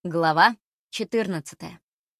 Глава 14.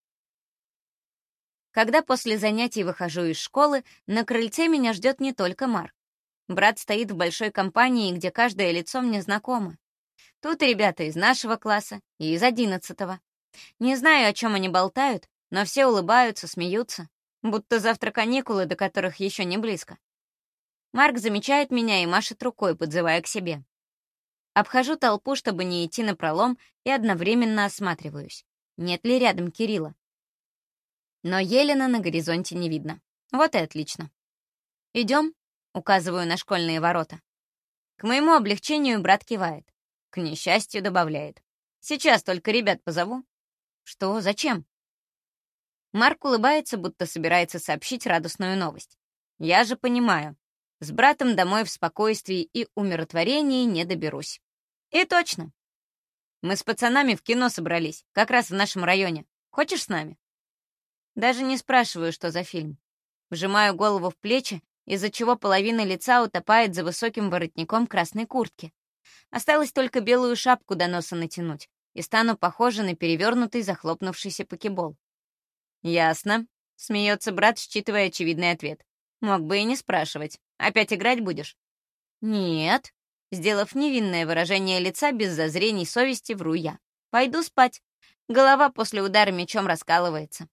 Когда после занятий выхожу из школы, на крыльце меня ждет не только Марк. Брат стоит в большой компании, где каждое лицо мне знакомо. Тут и ребята из нашего класса, и из 11-го. Не знаю, о чем они болтают, но все улыбаются, смеются, будто завтра каникулы, до которых еще не близко. Марк замечает меня и машет рукой, подзывая к себе. Обхожу толпу, чтобы не идти напролом, и одновременно осматриваюсь. Нет ли рядом Кирилла? Но Елена на горизонте не видно. Вот и отлично. «Идем?» — указываю на школьные ворота. К моему облегчению брат кивает. К несчастью добавляет. «Сейчас только ребят позову». «Что? Зачем?» Марк улыбается, будто собирается сообщить радостную новость. Я же понимаю. С братом домой в спокойствии и умиротворении не доберусь. И точно. Мы с пацанами в кино собрались, как раз в нашем районе. Хочешь с нами? Даже не спрашиваю, что за фильм. Вжимаю голову в плечи, из-за чего половина лица утопает за высоким воротником красной куртки. Осталось только белую шапку до носа натянуть, и стану похожа на перевернутый захлопнувшийся покебол. «Ясно», — смеется брат, считывая очевидный ответ. «Мог бы и не спрашивать. Опять играть будешь?» «Нет», — сделав невинное выражение лица без зазрений совести, вру я. «Пойду спать. Голова после удара мечом раскалывается».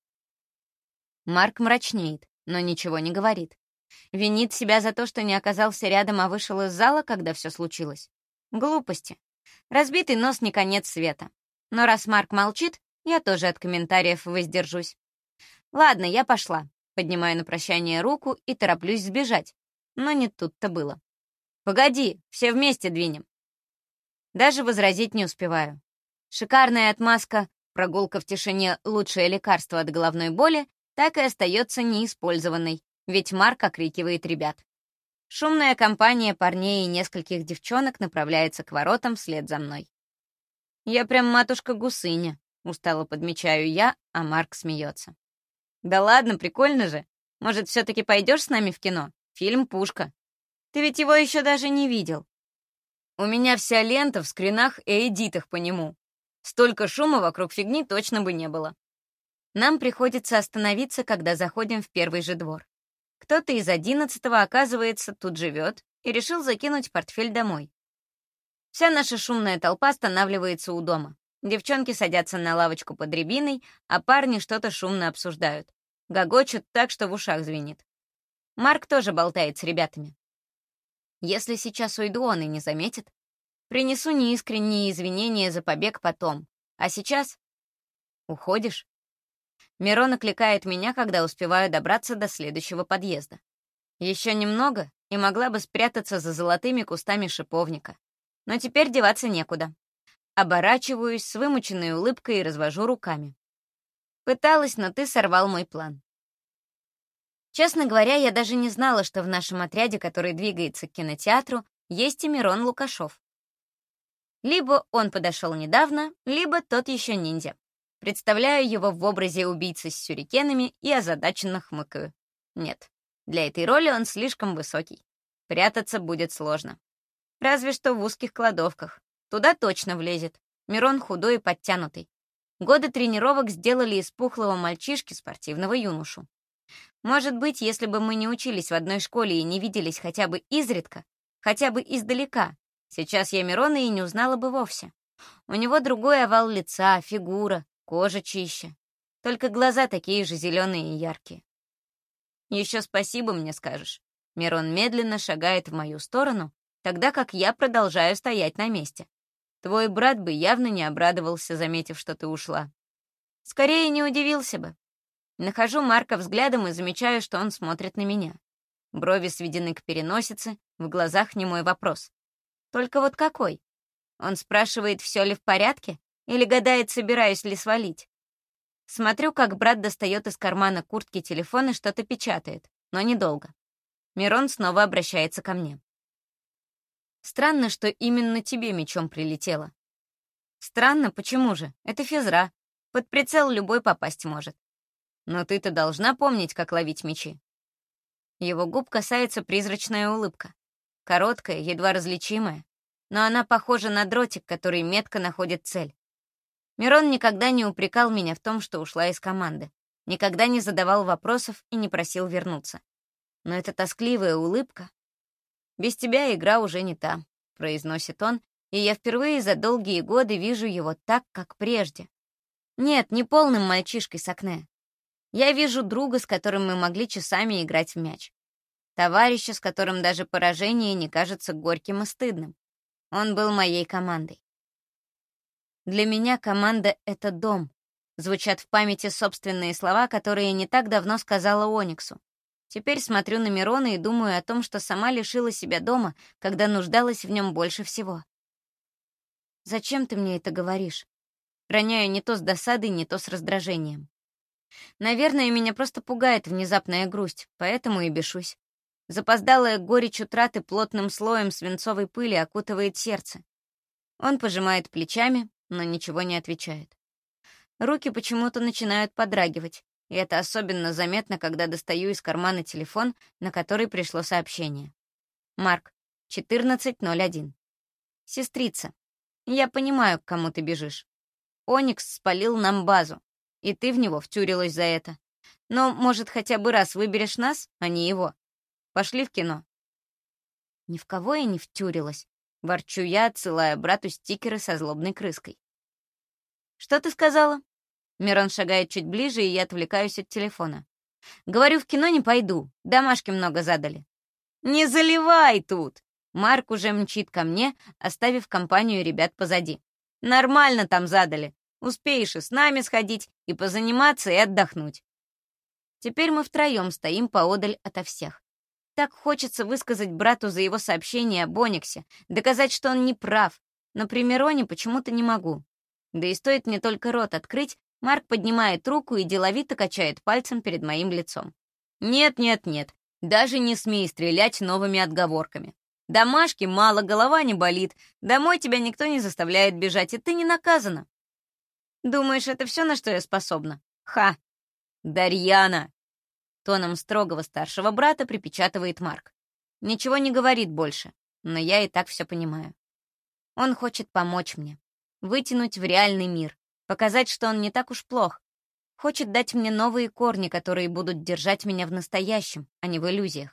Марк мрачнеет, но ничего не говорит. Винит себя за то, что не оказался рядом, а вышел из зала, когда все случилось. Глупости. Разбитый нос не конец света. Но раз Марк молчит, я тоже от комментариев воздержусь. «Ладно, я пошла». Поднимаю на прощание руку и тороплюсь сбежать. Но не тут-то было. «Погоди, все вместе двинем». Даже возразить не успеваю. Шикарная отмазка «прогулка в тишине — лучшее лекарство от головной боли» так и остается неиспользованной, ведь Марк окрикивает ребят. Шумная компания парней и нескольких девчонок направляется к воротам вслед за мной. «Я прям матушка-гусыня», — устало подмечаю я, а Марк смеется. «Да ладно, прикольно же. Может, все-таки пойдешь с нами в кино? Фильм «Пушка». Ты ведь его еще даже не видел. У меня вся лента в скринах и эдитах по нему. Столько шума вокруг фигни точно бы не было». Нам приходится остановиться, когда заходим в первый же двор. Кто-то из 11-го, оказывается, тут живет и решил закинуть портфель домой. Вся наша шумная толпа останавливается у дома. Девчонки садятся на лавочку под рябиной, а парни что-то шумно обсуждают. Гогочут так, что в ушах звенит. Марк тоже болтает с ребятами. Если сейчас уйду, он и не заметит. Принесу неискренние извинения за побег потом. А сейчас... Уходишь? Мирон окликает меня, когда успеваю добраться до следующего подъезда. Еще немного, и могла бы спрятаться за золотыми кустами шиповника. Но теперь деваться некуда. Оборачиваюсь с вымученной улыбкой и развожу руками. Пыталась, но ты сорвал мой план. Честно говоря, я даже не знала, что в нашем отряде, который двигается к кинотеатру, есть и Мирон Лукашов. Либо он подошел недавно, либо тот еще ниндзя. Представляю его в образе убийцы с сюрикенами и озадаченно хмыкаю. Нет, для этой роли он слишком высокий. Прятаться будет сложно. Разве что в узких кладовках. Туда точно влезет. Мирон худой и подтянутый. Годы тренировок сделали из пухлого мальчишки спортивного юношу. Может быть, если бы мы не учились в одной школе и не виделись хотя бы изредка, хотя бы издалека, сейчас я Мирона и не узнала бы вовсе. У него другой овал лица, фигура, кожа чище. Только глаза такие же зеленые и яркие. «Еще спасибо мне скажешь». Мирон медленно шагает в мою сторону, тогда как я продолжаю стоять на месте. Твой брат бы явно не обрадовался, заметив, что ты ушла. Скорее, не удивился бы. Нахожу Марка взглядом и замечаю, что он смотрит на меня. Брови сведены к переносице, в глазах немой вопрос. Только вот какой? Он спрашивает, все ли в порядке, или гадает, собираюсь ли свалить. Смотрю, как брат достает из кармана куртки телефон и что-то печатает, но недолго. Мирон снова обращается ко мне. Странно, что именно тебе мечом прилетело. Странно, почему же? Это физра. Под прицел любой попасть может. Но ты-то должна помнить, как ловить мечи. Его губ касается призрачная улыбка. Короткая, едва различимая, но она похожа на дротик, который метко находит цель. Мирон никогда не упрекал меня в том, что ушла из команды, никогда не задавал вопросов и не просил вернуться. Но эта тоскливая улыбка... «Без тебя игра уже не та», — произносит он, и я впервые за долгие годы вижу его так, как прежде. Нет, не полным мальчишкой с окна. Я вижу друга, с которым мы могли часами играть в мяч. Товарища, с которым даже поражение не кажется горьким и стыдным. Он был моей командой. Для меня команда — это дом. Звучат в памяти собственные слова, которые не так давно сказала Ониксу. Теперь смотрю на Мирона и думаю о том, что сама лишила себя дома, когда нуждалась в нем больше всего. «Зачем ты мне это говоришь?» Роняю не то с досадой, не то с раздражением. Наверное, меня просто пугает внезапная грусть, поэтому и бешусь. Запоздалая горечь утраты плотным слоем свинцовой пыли окутывает сердце. Он пожимает плечами, но ничего не отвечает. Руки почему-то начинают подрагивать, и это особенно заметно, когда достаю из кармана телефон, на который пришло сообщение. Марк, 14:01. Сестрица, я понимаю, к кому ты бежишь. Оникс спалил нам базу, и ты в него втюрилась за это. Но, может, хотя бы раз выберешь нас, а не его. Пошли в кино. Ни в кого я не втюрилась. Ворчу я, отсылая брату стикеры со злобной крыской. «Что ты сказала?» Мирон шагает чуть ближе, и я отвлекаюсь от телефона. «Говорю, в кино не пойду. Домашки много задали». «Не заливай тут!» Марк уже мчит ко мне, оставив компанию ребят позади. «Нормально там задали. Успеешь и с нами сходить, и позаниматься, и отдохнуть». Теперь мы втроем стоим поодаль ото всех. Так хочется высказать брату за его сообщение об Ониксе, доказать, что он не прав, но при Мироне почему-то не могу. Да и стоит мне только рот открыть, Марк поднимает руку и деловито качает пальцем перед моим лицом. «Нет, нет, нет, даже не смей стрелять новыми отговорками. Домашки мало, голова не болит, домой тебя никто не заставляет бежать, и ты не наказана». «Думаешь, это все, на что я способна? Ха! Дарьяна!» Тоном строгого старшего брата припечатывает Марк. Ничего не говорит больше, но я и так все понимаю. Он хочет помочь мне, вытянуть в реальный мир, показать, что он не так уж плох. Хочет дать мне новые корни, которые будут держать меня в настоящем, а не в иллюзиях.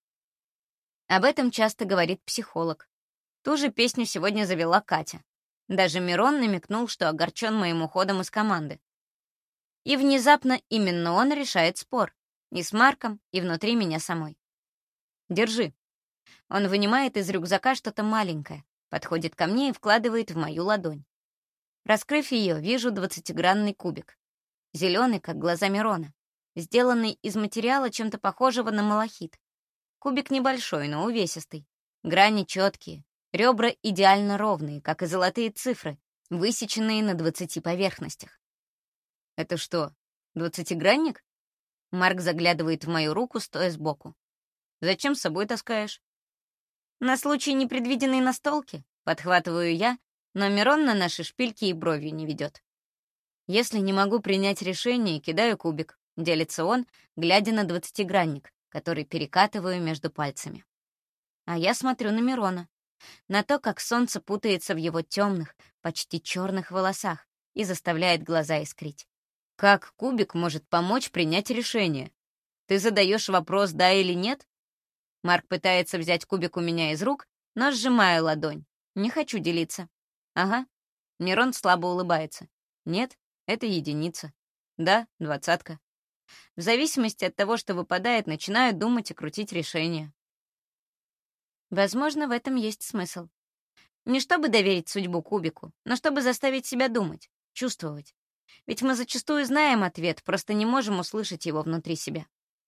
Об этом часто говорит психолог. Ту же песню сегодня завела Катя. Даже Мирон намекнул, что огорчен моим уходом из команды. И внезапно именно он решает спор. И с Марком, и внутри меня самой. «Держи». Он вынимает из рюкзака что-то маленькое, подходит ко мне и вкладывает в мою ладонь. Раскрыв ее, вижу 20-гранный кубик. Зеленый, как глаза Мирона. Сделанный из материала, чем-то похожего на малахит. Кубик небольшой, но увесистый. Грани четкие, ребра идеально ровные, как и золотые цифры, высеченные на 20 поверхностях. «Это что, 20-гранник?» Марк заглядывает в мою руку, стоя сбоку. «Зачем с собой таскаешь?» «На случай непредвиденной настолки», — подхватываю я, но Мирон на наши шпильки и бровью не ведет. «Если не могу принять решение, кидаю кубик», — делится он, глядя на 20-гранник, который перекатываю между пальцами. А я смотрю на Мирона, на то, как солнце путается в его темных, почти черных волосах и заставляет глаза искрить. Как кубик может помочь принять решение? Ты задаешь вопрос «да» или «нет»? Марк пытается взять кубик у меня из рук, но сжимаю ладонь. Не хочу делиться. Ага. Мирон слабо улыбается. Нет, это единица. Да, 20. В зависимости от того, что выпадает, начинаю думать и крутить решение. Возможно, в этом есть смысл. Не чтобы доверить судьбу кубику, но чтобы заставить себя думать, чувствовать. Ведь мы зачастую знаем ответ, просто не можем услышать его внутри себя.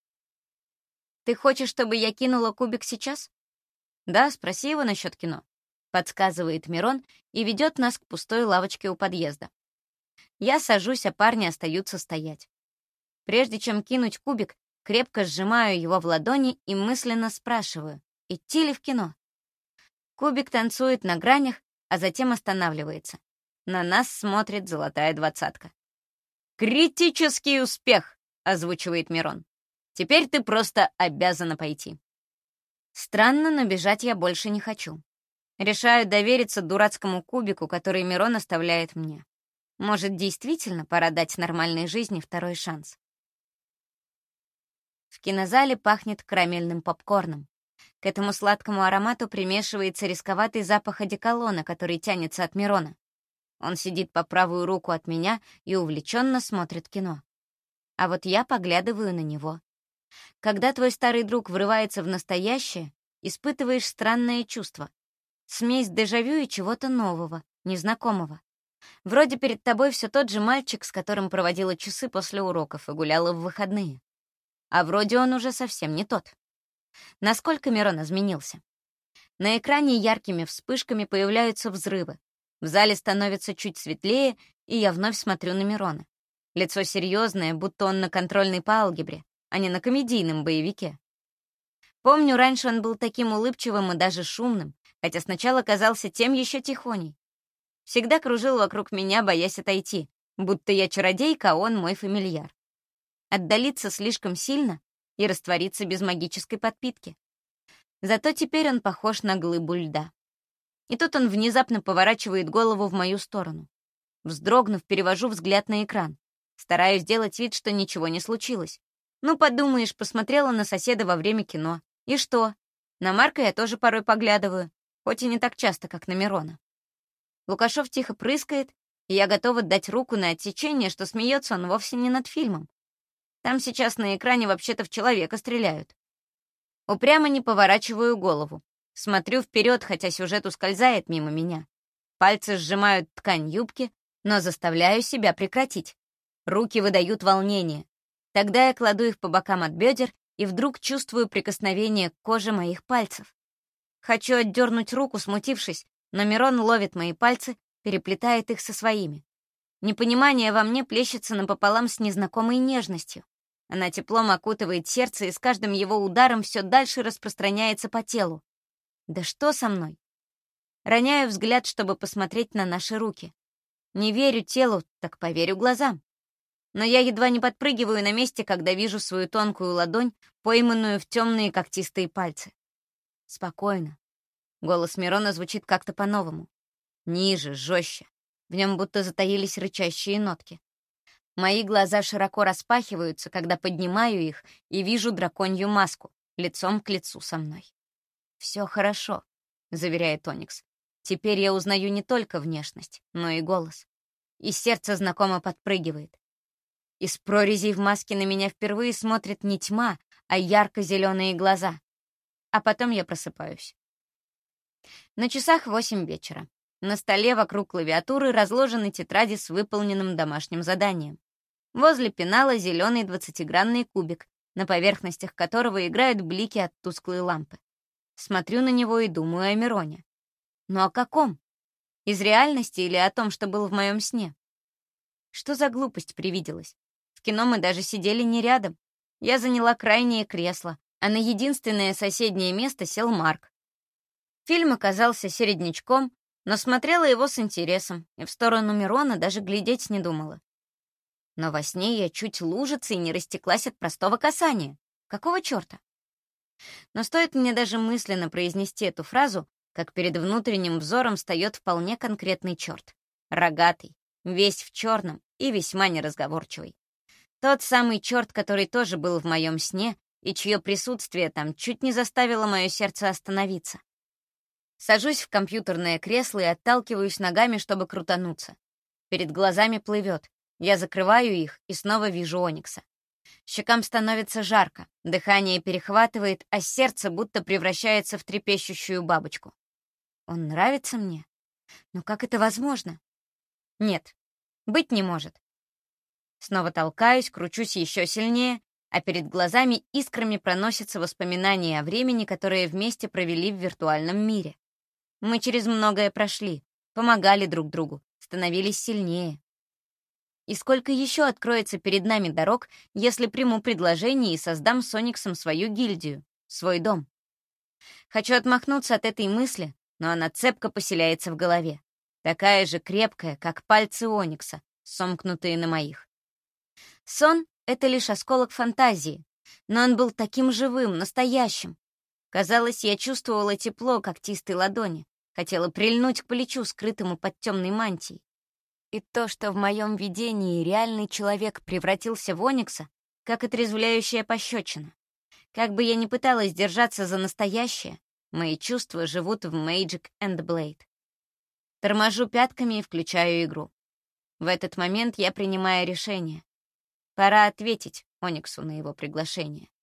«Ты хочешь, чтобы я кинула кубик сейчас?» «Да, спроси его насчет кино», — подсказывает Мирон и ведет нас к пустой лавочке у подъезда. Я сажусь, а парни остаются стоять. Прежде чем кинуть кубик, крепко сжимаю его в ладони и мысленно спрашиваю, идти ли в кино. Кубик танцует на гранях, а затем останавливается. На нас смотрит золотая 20. «Критический успех!» — озвучивает Мирон. «Теперь ты просто обязана пойти». Странно, но бежать я больше не хочу. Решаю довериться дурацкому кубику, который Мирон оставляет мне. Может, действительно пора дать нормальной жизни второй шанс. В кинозале пахнет карамельным попкорном. К этому сладкому аромату примешивается рисковатый запах одеколона, который тянется от Мирона. Он сидит по правую руку от меня и увлеченно смотрит кино. А вот я поглядываю на него. Когда твой старый друг врывается в настоящее, испытываешь странное чувство. Смесь дежавю и чего-то нового, незнакомого. Вроде перед тобой все тот же мальчик, с которым проводила часы после уроков и гуляла в выходные. А вроде он уже совсем не тот. Насколько Мирон изменился? На экране яркими вспышками появляются взрывы. В зале становится чуть светлее, и я вновь смотрю на Мирона. Лицо серьезное, будто он на контрольной по алгебре, а не на комедийном боевике. Помню, раньше он был таким улыбчивым и даже шумным, хотя сначала казался тем еще тихоней. Всегда кружил вокруг меня, боясь отойти, будто я чародейка, а он мой фамильяр. Отдалиться слишком сильно и раствориться без магической подпитки. Зато теперь он похож на глыбу льда. И тут он внезапно поворачивает голову в мою сторону. Вздрогнув, перевожу взгляд на экран. Стараюсь сделать вид, что ничего не случилось. Ну, подумаешь, посмотрела на соседа во время кино. И что? На Марка я тоже порой поглядываю, хоть и не так часто, как на Мирона. Лукашов тихо прыскает, и я готова дать руку на отсечение, что смеется он вовсе не над фильмом. Там сейчас на экране вообще-то в человека стреляют. Упрямо не поворачиваю голову. Смотрю вперед, хотя сюжет ускользает мимо меня. Пальцы сжимают ткань юбки, но заставляю себя прекратить. Руки выдают волнение. Тогда я кладу их по бокам от бедер и вдруг чувствую прикосновение к коже моих пальцев. Хочу отдернуть руку, смутившись, но Мирон ловит мои пальцы, переплетает их со своими. Непонимание во мне плещется напополам с незнакомой нежностью. Она теплом окутывает сердце и с каждым его ударом все дальше распространяется по телу. Да что со мной? Роняю взгляд, чтобы посмотреть на наши руки. Не верю телу, так поверю глазам. Но я едва не подпрыгиваю на месте, когда вижу свою тонкую ладонь, пойманную в темные когтистые пальцы. Спокойно. Голос Мирона звучит как-то по-новому. Ниже, жестче. В нем будто затаились рычащие нотки. Мои глаза широко распахиваются, когда поднимаю их и вижу драконью маску, лицом к лицу со мной. «Все хорошо», — заверяет Оникс. «Теперь я узнаю не только внешность, но и голос. И сердце знакомо подпрыгивает. Из прорезей в маске на меня впервые смотрит не тьма, а ярко-зеленые глаза. А потом я просыпаюсь. На часах 8 вечера. На столе вокруг клавиатуры разложены тетради с выполненным домашним заданием. Возле пенала зеленый 20-гранный кубик, на поверхностях которого играют блики от тусклой лампы. Смотрю на него и думаю о Мироне. Но о каком? Из реальности или о том, что был в моем сне? Что за глупость привиделась? В кино мы даже сидели не рядом. Я заняла крайнее кресло, а на единственное соседнее место сел Марк. Фильм оказался середнячком, но смотрела его с интересом, и в сторону Мирона даже глядеть не думала. Но во сне я чуть лужицей не растеклась от простого касания. Какого черта? Но стоит мне даже мысленно произнести эту фразу, как перед внутренним взором встает вполне конкретный черт. Рогатый, весь в черном и весьма неразговорчивый. Тот самый черт, который тоже был в моем сне, и чье присутствие там чуть не заставило мое сердце остановиться. Сажусь в компьютерное кресло и отталкиваюсь ногами, чтобы крутануться. Перед глазами плывет. Я закрываю их и снова вижу Оникса. Щекам становится жарко, дыхание перехватывает, а сердце будто превращается в трепещущую бабочку. Он нравится мне? Но как это возможно? Нет, быть не может. Снова толкаюсь, кручусь еще сильнее, а перед глазами искрами проносятся воспоминания о времени, которое вместе провели в виртуальном мире. Мы через многое прошли, помогали друг другу, становились сильнее. И сколько еще откроется перед нами дорог, если приму предложение и создам с Ониксом свою гильдию, свой дом? Хочу отмахнуться от этой мысли, но она цепко поселяется в голове. Такая же крепкая, как пальцы Оникса, сомкнутые на моих. Сон — это лишь осколок фантазии, но он был таким живым, настоящим. Казалось, я чувствовала тепло когтистой ладони, хотела прильнуть к плечу, скрытому под темной мантией. И то, что в моем видении реальный человек превратился в Оникса, как отрезвляющая пощечина. Как бы я ни пыталась держаться за настоящее, мои чувства живут в Magic and Blade. Торможу пятками и включаю игру. В этот момент я принимаю решение. Пора ответить Ониксу на его приглашение.